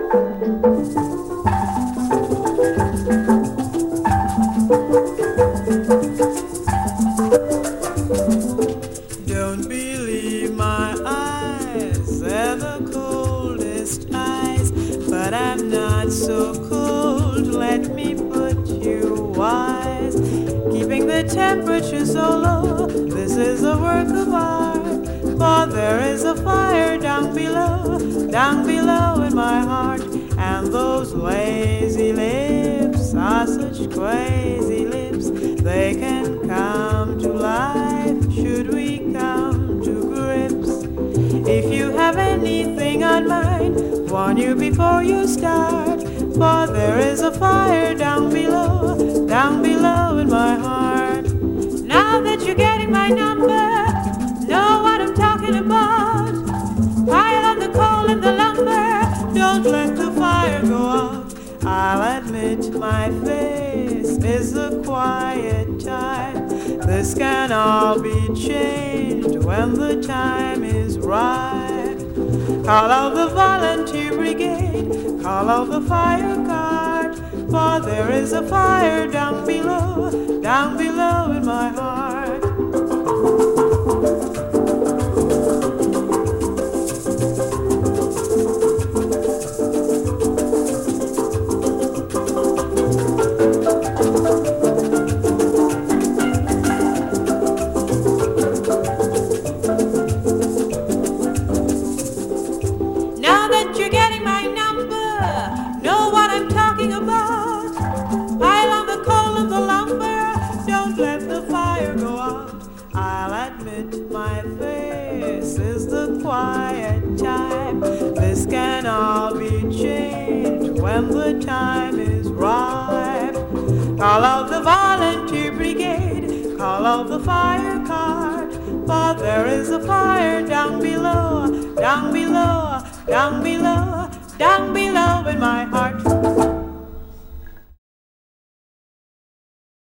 Don't believe my eyes, they're the coldest eyes, but I'm not so cold, let me put you wise. Keeping the temperature so low, this is a work of art, for there is a fire down below in my heart. And those lazy lips are such crazy lips, they can come to life should we come to grips. If you have anything on mind, warn you before you start, for there is a fire down below in my heart. Now that you're getting my number, know what I'm talking about. Pile on the coal and the lumber, don't let the fire go out. I'll admit my face is a quiet time. This can all be changed when the time is right. Call out the volunteer brigade, call out the fire guard, for there is a fire down below in my heart. My face is the quiet time. This can all be changed when the time is right. Call out the volunteer brigade, call out the fire card, for there is a fire down below, down below, down below, down below.